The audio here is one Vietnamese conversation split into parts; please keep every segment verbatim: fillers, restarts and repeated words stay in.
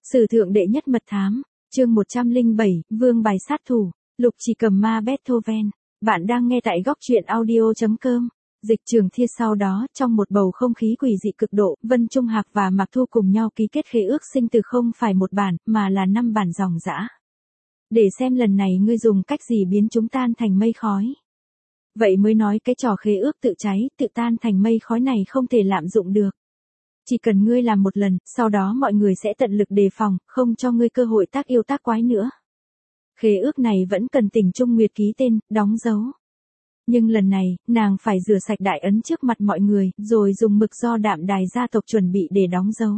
Sử thượng đệ nhất mật thám, chương một trăm lẻ bảy, Vương bài sát thủ, Lục Chỉ cầm ma Beethoven. Bạn đang nghe tại góc truyện audio chấm com. Dịch Trường Thiên. Sau đó, trong một bầu không khí quỷ dị cực độ, Vân Trung Hạc và Mạc Thu cùng nhau ký kết khế ước sinh từ không phải một bản, mà là năm bản dòng dã. Để xem lần này ngươi dùng cách gì biến chúng tan thành mây khói. Vậy mới nói cái trò khế ước tự cháy, tự tan thành mây khói này không thể lạm dụng được. Chỉ cần ngươi làm một lần, sau đó mọi người sẽ tận lực đề phòng, không cho ngươi cơ hội tác yêu tác quái nữa. Khế ước này vẫn cần Tình Trung Nguyệt ký tên, đóng dấu. Nhưng lần này, nàng phải rửa sạch đại ấn trước mặt mọi người, rồi dùng mực do Đạm Đài gia tộc chuẩn bị để đóng dấu.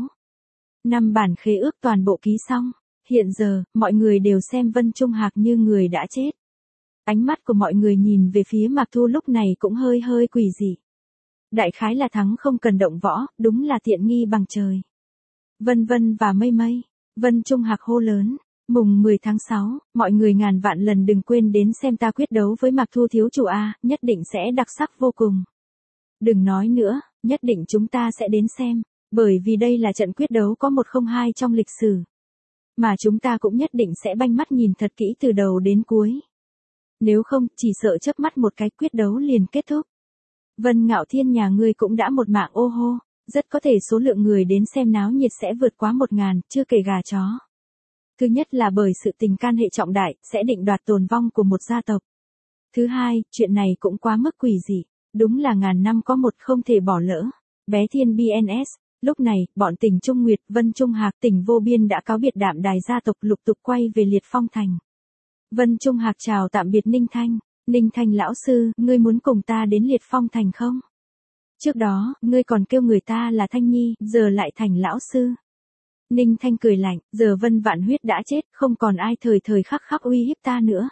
Năm bản khế ước toàn bộ ký xong. Hiện giờ, mọi người đều xem Vân Trung Hạc như người đã chết. Ánh mắt của mọi người nhìn về phía Mạc Thu lúc này cũng hơi hơi quỷ dị. Đại khái là thắng không cần động võ, đúng là tiện nghi bằng trời. Vân Vân và Mây Mây, Vân Trung Hạc hô lớn, mùng mười tháng sáu, mọi người ngàn vạn lần đừng quên đến xem ta quyết đấu với Mạc Thu thiếu chủ A, nhất định sẽ đặc sắc vô cùng. Đừng nói nữa, nhất định chúng ta sẽ đến xem, bởi vì đây là trận quyết đấu có một không hai trong lịch sử. Mà chúng ta cũng nhất định sẽ banh mắt nhìn thật kỹ từ đầu đến cuối. Nếu không, chỉ sợ chớp mắt một cái quyết đấu liền kết thúc. Vân Ngạo Thiên nhà ngươi cũng đã một mạng ô hô, rất có thể số lượng người đến xem náo nhiệt sẽ vượt quá một ngàn, chưa kể gà chó. Thứ nhất là bởi sự tình can hệ trọng đại, sẽ định đoạt tồn vong của một gia tộc. Thứ hai, chuyện này cũng quá mức quỷ dị, đúng là ngàn năm có một không thể bỏ lỡ. Bé Thiên bê en ét, lúc này, bọn Tình Trung Nguyệt, Vân Trung Hạc, Tình Vô Biên đã cáo biệt Đạm Đài gia tộc lục tục quay về Liệt Phong Thành. Vân Trung Hạc chào tạm biệt Ninh Thanh. Ninh Thanh lão sư, ngươi muốn cùng ta đến Liệt Phong Thành không? Trước đó, ngươi còn kêu người ta là Thanh Nhi, giờ lại thành lão sư. Ninh Thanh cười lạnh, giờ Vân Vạn Huyết đã chết, không còn ai thời thời khắc khắc uy hiếp ta nữa.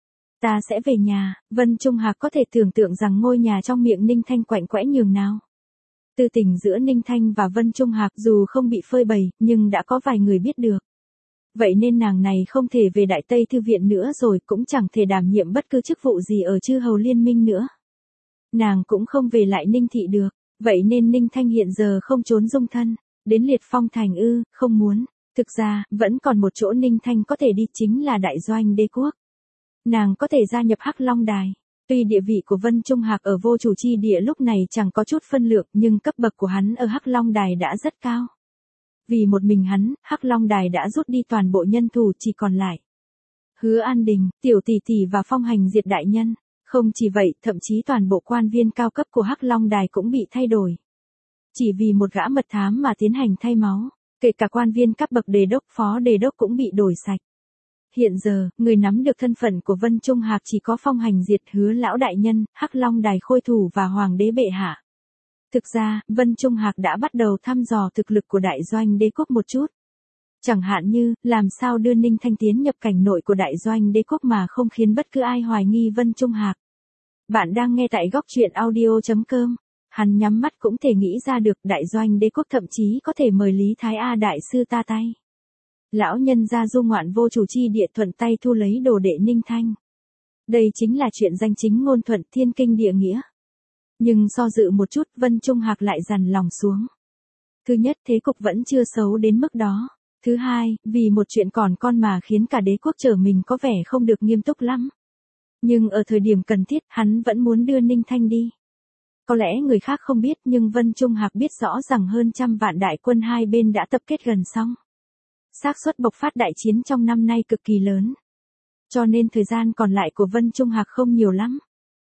Ta sẽ về nhà. Vân Trung Hạc có thể tưởng tượng rằng ngôi nhà trong miệng Ninh Thanh quạnh quẽ nhường nào. Tư tình giữa Ninh Thanh và Vân Trung Hạc dù không bị phơi bày, nhưng đã có vài người biết được. Vậy nên nàng này không thể về Đại Tây Thư Viện nữa rồi, cũng chẳng thể đảm nhiệm bất cứ chức vụ gì ở chư hầu liên minh nữa. Nàng cũng không về lại Ninh Thị được, vậy nên Ninh Thanh hiện giờ không trốn dung thân, đến Liệt Phong Thành ư, không muốn. Thực ra, vẫn còn một chỗ Ninh Thanh có thể đi chính là Đại Doanh Đế Quốc. Nàng có thể gia nhập Hắc Long Đài. Tuy địa vị của Vân Trung Hạc ở vô chủ chi địa lúc này chẳng có chút phân lượng, nhưng cấp bậc của hắn ở Hắc Long Đài đã rất cao. Vì một mình hắn, Hắc Long Đài đã rút đi toàn bộ nhân thủ, chỉ còn lại Hứa An Đình, Tiểu Tỷ Tỷ và Phong Hành Diệt đại nhân. Không chỉ vậy, thậm chí toàn bộ quan viên cao cấp của Hắc Long Đài cũng bị thay đổi. Chỉ vì một gã mật thám mà tiến hành thay máu, kể cả quan viên cấp bậc đề đốc, phó đề đốc cũng bị đổi sạch. Hiện giờ, người nắm được thân phận của Vân Trung Hạc chỉ có Phong Hành Diệt, Hứa lão đại nhân, Hắc Long Đài khôi thủ và Hoàng đế bệ hạ. Thực ra, Vân Trung Hạc đã bắt đầu thăm dò thực lực của Đại Doanh Đế Quốc một chút. Chẳng hạn như, làm sao đưa Ninh Thanh tiến nhập cảnh nội của Đại Doanh Đế Quốc mà không khiến bất cứ ai hoài nghi Vân Trung Hạc. Bạn đang nghe tại góc truyện audio chấm com. Hắn nhắm mắt cũng thể nghĩ ra được Đại Doanh Đế Quốc thậm chí có thể mời Lý Thái A đại sư ta tay. Lão nhân ra du ngoạn vô chủ chi địa thuận tay thu lấy đồ đệ Ninh Thanh. Đây chính là chuyện danh chính ngôn thuận, thiên kinh địa nghĩa. Nhưng do dự một chút, Vân Trung Hạc lại dằn lòng xuống. Thứ nhất, thế cục vẫn chưa xấu đến mức đó. Thứ hai, vì một chuyện còn con mà khiến cả đế quốc trở mình có vẻ không được nghiêm túc lắm. Nhưng ở thời điểm cần thiết, hắn vẫn muốn đưa Ninh Thanh đi. Có lẽ người khác không biết, nhưng Vân Trung Hạc biết rõ rằng hơn trăm vạn đại quân hai bên đã tập kết gần xong. Xác suất bộc phát đại chiến trong năm nay cực kỳ lớn. Cho nên thời gian còn lại của Vân Trung Hạc không nhiều lắm.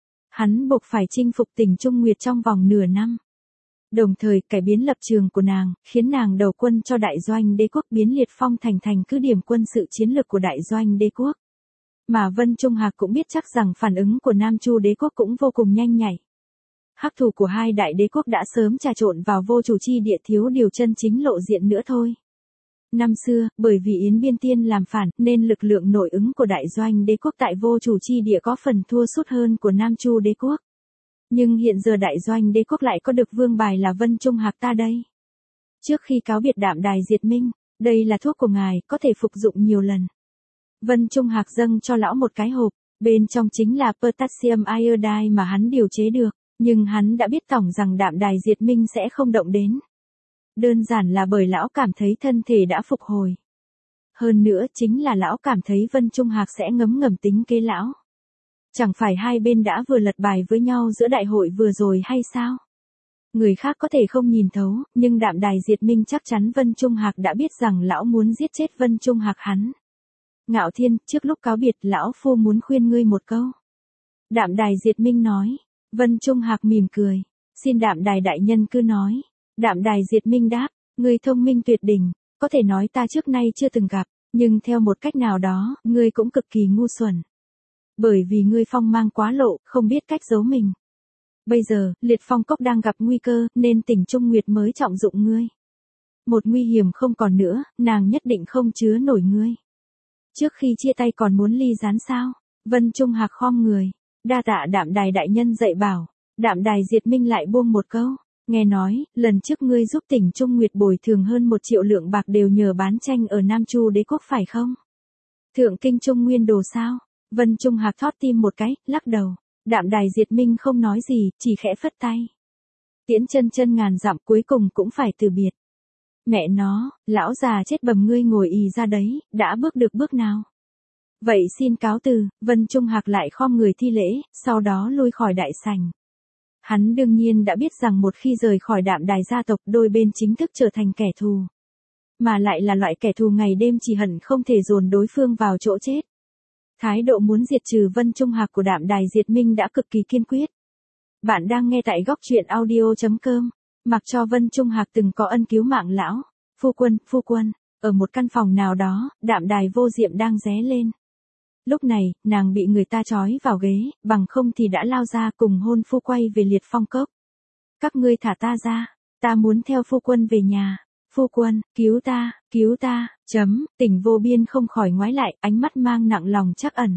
Hắn buộc phải chinh phục Tình Trung Nguyệt trong vòng nửa năm. Đồng thời cải biến lập trường của nàng, khiến nàng đầu quân cho Đại Doanh Đế Quốc, biến Liệt Phong Thành thành cứ điểm quân sự chiến lược của Đại Doanh Đế Quốc. Mà Vân Trung Hạc cũng biết chắc rằng phản ứng của Nam Chu Đế Quốc cũng vô cùng nhanh nhạy. Hắc thủ của hai đại đế quốc đã sớm trà trộn vào vô chủ chi địa, thiếu điều chân chính lộ diện nữa thôi. Năm xưa, bởi vì Yến Biên Tiên làm phản, nên lực lượng nội ứng của Đại Doanh Đế Quốc tại vô chủ chi địa có phần thua sút hơn của Nam Chu Đế Quốc. Nhưng hiện giờ Đại Doanh Đế Quốc lại có được vương bài là Vân Trung Hạc ta đây. Trước khi cáo biệt Đạm Đài diệt minh, đây là thuốc của ngài, có thể phục dụng nhiều lần. Vân Trung Hạc dâng cho lão một cái hộp, bên trong chính là potassium iodide mà hắn điều chế được, nhưng hắn đã biết tổng rằng Đạm Đài diệt minh sẽ không động đến. Đơn giản là bởi lão cảm thấy thân thể đã phục hồi. Hơn nữa chính là lão cảm thấy Vân Trung Hạc sẽ ngấm ngầm tính kế lão. Chẳng phải hai bên đã vừa lật bài với nhau giữa đại hội vừa rồi hay sao? Người khác có thể không nhìn thấu, nhưng Đạm Đài Diệt Minh chắc chắn Vân Trung Hạc đã biết rằng lão muốn giết chết Vân Trung Hạc hắn. Ngạo Thiên, trước lúc cáo biệt lão phu muốn khuyên ngươi một câu. Đạm Đài Diệt Minh nói. Vân Trung Hạc mỉm cười. Xin Đạm Đài đại nhân cứ nói. Đạm Đài Diệt Minh đáp, ngươi thông minh tuyệt đỉnh, có thể nói ta trước nay chưa từng gặp, nhưng theo một cách nào đó, ngươi cũng cực kỳ ngu xuẩn. Bởi vì ngươi phong mang quá lộ, không biết cách giấu mình. Bây giờ, Liệt Phong Cốc đang gặp nguy cơ, nên Tỉnh Trung Nguyệt mới trọng dụng ngươi. Một nguy hiểm không còn nữa, nàng nhất định không chứa nổi ngươi. Trước khi chia tay còn muốn ly gián sao? Vân Trung Hạc khom người. Đa tạ Đạm Đài đại nhân dạy bảo. Đạm Đài Diệt Minh lại buông một câu. Nghe nói, lần trước ngươi giúp Tỉnh Trung Nguyệt bồi thường hơn một triệu lượng bạc đều nhờ bán tranh ở Nam Chu Đế Quốc phải không? Thượng Kinh Trung Nguyên đồ sao? Vân Trung Hạc thót tim một cái, lắc đầu. Đạm Đài Diệt Minh không nói gì, chỉ khẽ phất tay. Tiễn chân chân ngàn dặm cuối cùng cũng phải từ biệt. Mẹ nó, lão già chết bầm ngươi ngồi ì ra đấy, đã bước được bước nào? Vậy xin cáo từ, Vân Trung Hạc lại khom người thi lễ, sau đó lui khỏi đại sảnh. Hắn đương nhiên đã biết rằng một khi rời khỏi Đạm Đài gia tộc đôi bên chính thức trở thành kẻ thù. Mà lại là loại kẻ thù ngày đêm chỉ hận không thể dồn đối phương vào chỗ chết. Thái độ muốn diệt trừ Vân Trung Hạc của Đạm Đài Diệt Minh đã cực kỳ kiên quyết. Bạn đang nghe tại góc truyện audio chấm com. Mặc cho Vân Trung Hạc từng có ân cứu mạng lão. Phu quân, phu quân, ở một căn phòng nào đó, Đạm Đài Vô Diệm đang ré lên. Lúc này, nàng bị người ta trói vào ghế, bằng không thì đã lao ra cùng hôn phu quay về Liệt Phong Cốc. Các ngươi thả ta ra, ta muốn theo phu quân về nhà. Phu quân, cứu ta, cứu ta, chấm, Tỉnh Vô Biên không khỏi ngoái lại, ánh mắt mang nặng lòng trắc ẩn.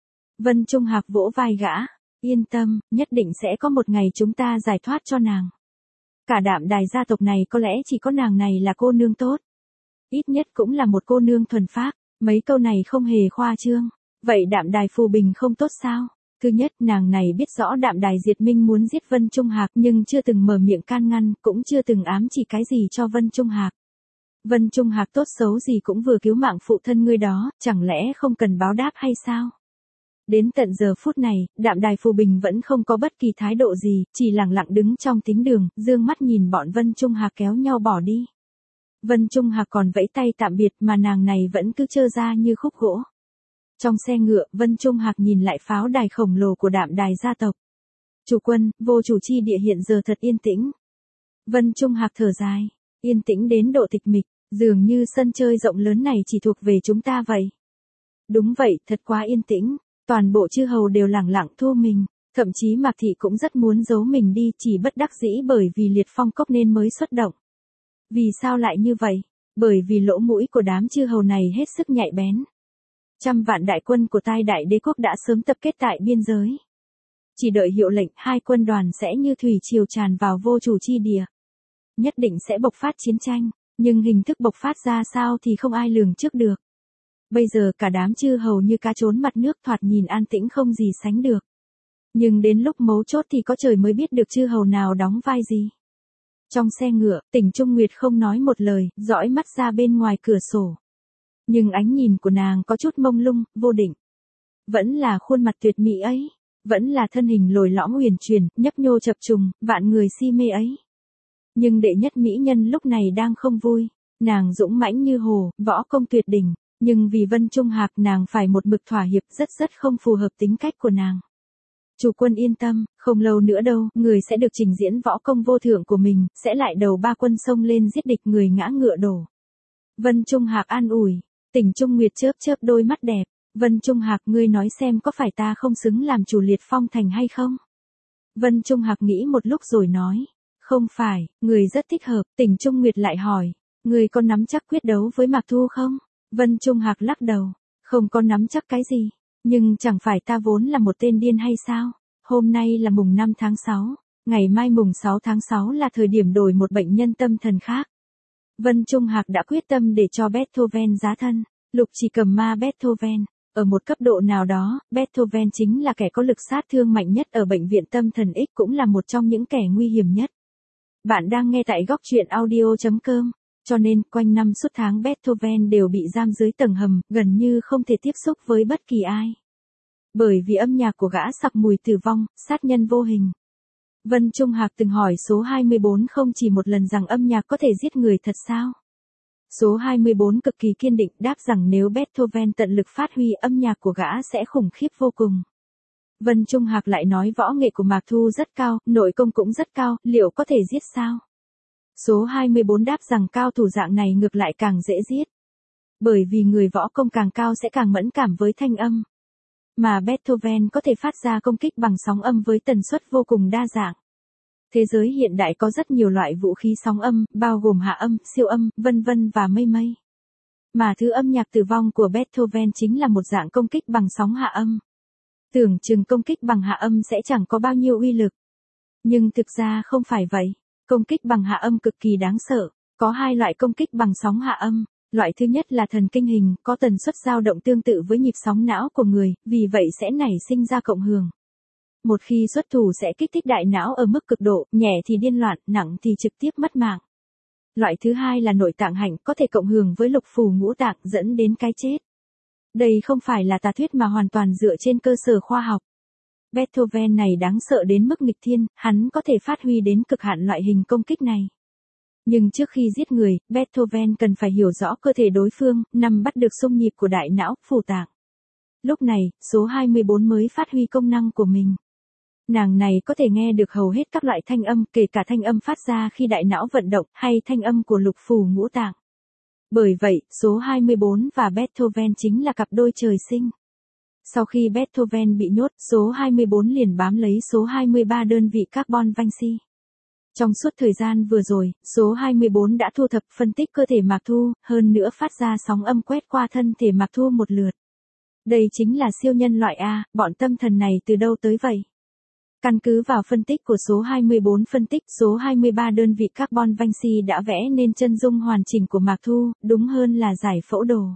Vân Trung Hạc vỗ vai gã, yên tâm, nhất định sẽ có một ngày chúng ta giải thoát cho nàng. Cả Đạm Đài gia tộc này có lẽ chỉ có nàng này là cô nương tốt. Ít nhất cũng là một cô nương thuần phác, mấy câu này không hề khoa trương. Vậy Đạm Đài Phù Bình không tốt sao? Thứ nhất, nàng này biết rõ Đạm Đài Diệt Minh muốn giết Vân Trung Hạc nhưng chưa từng mở miệng can ngăn, cũng chưa từng ám chỉ cái gì cho Vân Trung Hạc. Vân Trung Hạc tốt xấu gì cũng vừa cứu mạng phụ thân ngươi đó, chẳng lẽ không cần báo đáp hay sao? Đến tận giờ phút này, Đạm Đài Phù Bình vẫn không có bất kỳ thái độ gì, chỉ lặng lặng đứng trong thính đường, dương mắt nhìn bọn Vân Trung Hạc kéo nhau bỏ đi. Vân Trung Hạc còn vẫy tay tạm biệt mà nàng này vẫn cứ trơ ra như khúc gỗ. Trong xe ngựa, Vân Trung Hạc nhìn lại pháo đài khổng lồ của Đạm Đài gia tộc. Chủ quân, vô chủ chi địa hiện giờ thật yên tĩnh. Vân Trung Hạc thở dài, yên tĩnh đến độ tịch mịch, dường như sân chơi rộng lớn này chỉ thuộc về chúng ta vậy. Đúng vậy, thật quá yên tĩnh, toàn bộ chư hầu đều lẳng lặng thu mình, thậm chí Mạc Thị cũng rất muốn giấu mình đi, chỉ bất đắc dĩ bởi vì Liệt Phong Cốc nên mới xuất động. Vì sao lại như vậy? Bởi vì lỗ mũi của đám chư hầu này hết sức nhạy bén. Trăm vạn đại quân của Tai Đại Đế Quốc đã sớm tập kết tại biên giới. Chỉ đợi hiệu lệnh, hai quân đoàn sẽ như thủy triều tràn vào vô chủ chi địa. Nhất định sẽ bộc phát chiến tranh, nhưng hình thức bộc phát ra sao thì không ai lường trước được. Bây giờ cả đám chư hầu như cá trốn mặt nước, thoạt nhìn an tĩnh không gì sánh được. Nhưng đến lúc mấu chốt thì có trời mới biết được chư hầu nào đóng vai gì. Trong xe ngựa, Tỉnh Trung Nguyệt không nói một lời, dõi mắt ra bên ngoài cửa sổ. Nhưng ánh nhìn của nàng có chút mông lung, vô định. Vẫn là khuôn mặt tuyệt mỹ ấy. Vẫn là thân hình lồi lõm huyền chuyển, nhấp nhô chập trùng, vạn người si mê ấy. Nhưng đệ nhất mỹ nhân lúc này đang không vui. Nàng dũng mãnh như hồ, võ công tuyệt đỉnh. Nhưng vì Vân Trung Hạc nàng phải một mực thỏa hiệp rất rất không phù hợp tính cách của nàng. Chủ quân yên tâm, không lâu nữa đâu, người sẽ được trình diễn võ công vô thượng của mình, sẽ lại đầu ba quân xông lên giết địch người ngã ngựa đổ. Vân Trung Hạc an ủi. Tỉnh Trung Nguyệt chớp chớp đôi mắt đẹp. Vân Trung Hạc, ngươi nói xem có phải ta không xứng làm chủ Liệt Phong thành hay không? Vân Trung Hạc nghĩ một lúc rồi nói. Không phải, người rất thích hợp. Tỉnh Trung Nguyệt lại hỏi. Người có nắm chắc quyết đấu với Mạc Thu không? Vân Trung Hạc lắc đầu. Không có nắm chắc cái gì. Nhưng chẳng phải ta vốn là một tên điên hay sao? Hôm nay là mùng năm tháng sáu. Ngày mai mùng sáu tháng sáu là thời điểm đổi một bệnh nhân tâm thần khác. Vân Trung Hạc đã quyết tâm để cho Beethoven giá thân. Lục Chỉ Cầm Ma Beethoven. Ở một cấp độ nào đó, Beethoven chính là kẻ có lực sát thương mạnh nhất ở bệnh viện tâm thần X, cũng là một trong những kẻ nguy hiểm nhất. Bạn đang nghe tại góc truyện audio chấm com. Cho nên, quanh năm suốt tháng Beethoven đều bị giam dưới tầng hầm, gần như không thể tiếp xúc với bất kỳ ai. Bởi vì âm nhạc của gã sặc mùi tử vong, sát nhân vô hình. Vân Trung Hạc từng hỏi số hai mươi bốn không chỉ một lần rằng âm nhạc có thể giết người thật sao? Số hai mươi bốn cực kỳ kiên định đáp rằng nếu Beethoven tận lực phát huy âm nhạc của gã sẽ khủng khiếp vô cùng. Vân Trung Hạc lại nói võ nghệ của Mạc Thu rất cao, nội công cũng rất cao, liệu có thể giết sao? Số hai mươi bốn đáp rằng cao thủ dạng này ngược lại càng dễ giết. Bởi vì người võ công càng cao sẽ càng mẫn cảm với thanh âm. Mà Beethoven có thể phát ra công kích bằng sóng âm với tần suất vô cùng đa dạng. Thế giới hiện đại có rất nhiều loại vũ khí sóng âm, bao gồm hạ âm, siêu âm, vân vân và mây mây. Mà thứ âm nhạc tử vong của Beethoven chính là một dạng công kích bằng sóng hạ âm. Tưởng chừng công kích bằng hạ âm sẽ chẳng có bao nhiêu uy lực. Nhưng thực ra không phải vậy. Công kích bằng hạ âm cực kỳ đáng sợ. Có hai loại công kích bằng sóng hạ âm. Loại thứ nhất là thần kinh hình, có tần suất dao động tương tự với nhịp sóng não của người, vì vậy sẽ nảy sinh ra cộng hưởng. Một khi xuất thủ sẽ kích thích đại não ở mức cực độ, nhẹ thì điên loạn, nặng thì trực tiếp mất mạng. Loại thứ hai là nội tạng hạnh, có thể cộng hưởng với lục phủ ngũ tạng dẫn đến cái chết. Đây không phải là tà thuyết mà hoàn toàn dựa trên cơ sở khoa học. Beethoven này đáng sợ đến mức nghịch thiên, hắn có thể phát huy đến cực hạn loại hình công kích này. Nhưng trước khi giết người, Beethoven cần phải hiểu rõ cơ thể đối phương, nắm bắt được xung nhịp của đại não, phủ tạng. Lúc này, số hai mươi bốn mới phát huy công năng của mình. Nàng này có thể nghe được hầu hết các loại thanh âm, kể cả thanh âm phát ra khi đại não vận động, hay thanh âm của lục phủ ngũ tạng. Bởi vậy, số hai mươi bốn và Beethoven chính là cặp đôi trời sinh. Sau khi Beethoven bị nhốt, số hai mươi bốn liền bám lấy số hai mươi ba đơn vị carbon Vinci. Trong suốt thời gian vừa rồi, số hai mươi bốn đã thu thập phân tích cơ thể Mạc Thu, hơn nữa phát ra sóng âm quét qua thân thể Mạc Thu một lượt. Đây chính là siêu nhân loại A, bọn tâm thần này từ đâu tới vậy? Căn cứ vào phân tích của số hai mươi bốn phân tích số hai mươi ba đơn vị carbon Vinci đã vẽ nên chân dung hoàn chỉnh của Mạc Thu, đúng hơn là giải phẫu đồ.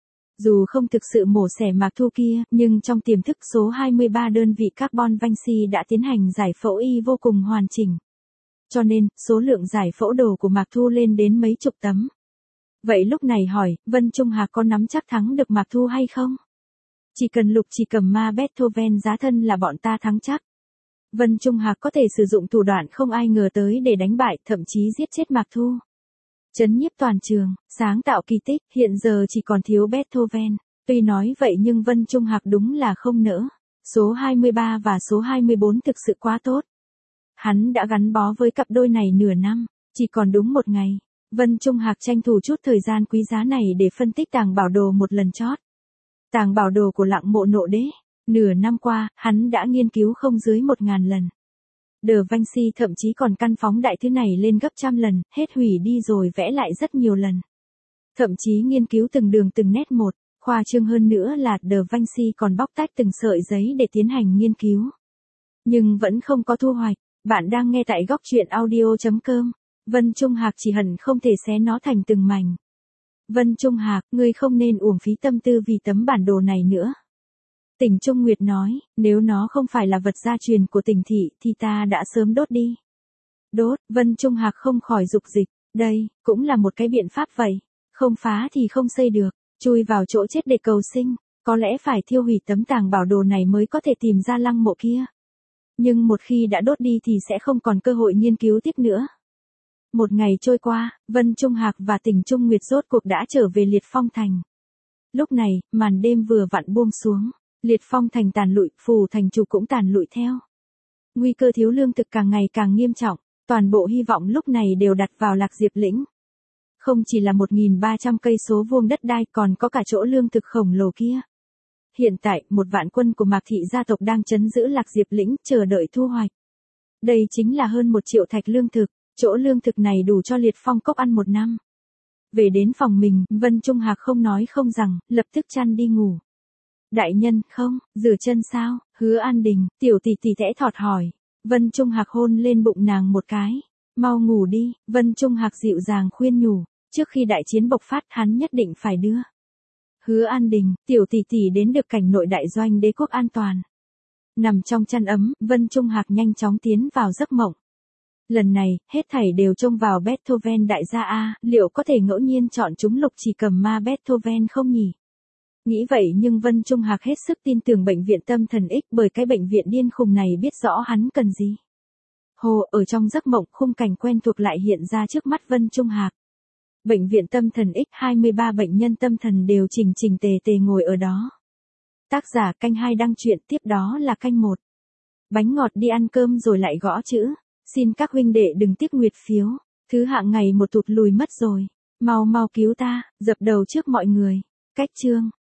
Dù không thực sự mổ xẻ Mạc Thu kia, nhưng trong tiềm thức số hai mươi ba đơn vị carbon Vinci đã tiến hành giải phẫu y vô cùng hoàn chỉnh. Cho nên, số lượng giải phẫu đồ của Mạc Thu lên đến mấy chục tấm. Vậy lúc này hỏi, Vân Trung Hạc có nắm chắc thắng được Mạc Thu hay không? Chỉ cần Lục Chỉ Cầm Ma Beethoven giá thân là bọn ta thắng chắc. Vân Trung Hạc có thể sử dụng thủ đoạn không ai ngờ tới để đánh bại, thậm chí giết chết Mạc Thu. Chấn nhiếp toàn trường, sáng tạo kỳ tích, hiện giờ chỉ còn thiếu Beethoven. Tuy nói vậy nhưng Vân Trung Hạc đúng là không nỡ. Số hai mươi ba và số hai mươi bốn thực sự quá tốt. Hắn đã gắn bó với cặp đôi này nửa năm, chỉ còn đúng một ngày. Vân Trung Hạc tranh thủ chút thời gian quý giá này để phân tích tàng bảo đồ một lần chót. Tàng bảo đồ của Lặng Mộ Nộ Đế. Nửa năm qua, hắn đã nghiên cứu không dưới một ngàn lần. De Vinci thậm chí còn căn phóng đại thứ này lên gấp trăm lần, hết hủy đi rồi vẽ lại rất nhiều lần. Thậm chí nghiên cứu từng đường từng nét một, khoa trương hơn nữa là De Vinci còn bóc tách từng sợi giấy để tiến hành nghiên cứu. Nhưng vẫn không có thu hoạch. Bạn đang nghe tại góc truyện audio chấm com. Vân Trung Hạc chỉ hận không thể xé nó thành từng mảnh. Vân Trung Hạc, ngươi không nên uổng phí tâm tư vì tấm bản đồ này nữa. Tỉnh Trung Nguyệt nói, nếu nó không phải là vật gia truyền của tỉnh thị thì ta đã sớm đốt đi. Đốt, Vân Trung Hạc không khỏi dục dịch, đây, cũng là một cái biện pháp vậy. Không phá thì không xây được, chui vào chỗ chết để cầu sinh, có lẽ phải thiêu hủy tấm tàng bảo đồ này mới có thể tìm ra lăng mộ kia. Nhưng một khi đã đốt đi thì sẽ không còn cơ hội nghiên cứu tiếp nữa. Một ngày trôi qua, Vân Trung Hạc và Tỉnh Trung Nguyệt rốt cuộc đã trở về Liệt Phong Thành. Lúc này, màn đêm vừa vặn buông xuống, Liệt Phong Thành tàn lụi, Phù Thành Chủ cũng tàn lụi theo. Nguy cơ thiếu lương thực càng ngày càng nghiêm trọng, toàn bộ hy vọng lúc này đều đặt vào Lạc Diệp Lĩnh. Không chỉ là một nghìn ba trăm cây số vuông đất đai còn có cả chỗ lương thực khổng lồ kia. Hiện tại, một vạn quân của Mạc Thị gia tộc đang trấn giữ Lạc Diệp Lĩnh, chờ đợi thu hoạch. Đây chính là hơn một triệu thạch lương thực, chỗ lương thực này đủ cho Liệt Phong Cốc ăn một năm. Về đến phòng mình, Vân Trung Hạc không nói không rằng, lập tức chăn đi ngủ. Đại nhân, không, rửa chân sao? Hứa An Đình, tiểu tỷ tỷ thẽ thọt hỏi. Vân Trung Hạc hôn lên bụng nàng một cái. Mau ngủ đi, Vân Trung Hạc dịu dàng khuyên nhủ, trước khi đại chiến bộc phát hắn nhất định phải đưa. Hứa An Đình, tiểu tỷ tỷ đến được cảnh nội đại doanh đế quốc an toàn. Nằm trong chăn ấm, Vân Trung Hạc nhanh chóng tiến vào giấc mộng. Lần này, hết thảy đều trông vào Beethoven đại gia A, liệu có thể ngẫu nhiên chọn chúng Lục Chỉ Cầm Ma Beethoven không nhỉ? Nghĩ vậy nhưng Vân Trung Hạc hết sức tin tưởng bệnh viện tâm thần X bởi cái bệnh viện điên khùng này biết rõ hắn cần gì. Hồ, ở trong giấc mộng khung cảnh quen thuộc lại hiện ra trước mắt Vân Trung Hạc. Bệnh viện tâm thần X hai mươi ba bệnh nhân tâm thần đều chỉnh chỉnh tề tề ngồi ở đó. Tác giả canh hai đăng truyện tiếp đó là canh một. Bánh ngọt đi ăn cơm rồi lại gõ chữ. Xin các huynh đệ đừng tiếc nguyệt phiếu. Thứ hạng ngày một tụt lùi mất rồi. Mau mau cứu ta, dập đầu trước mọi người. Cách chương.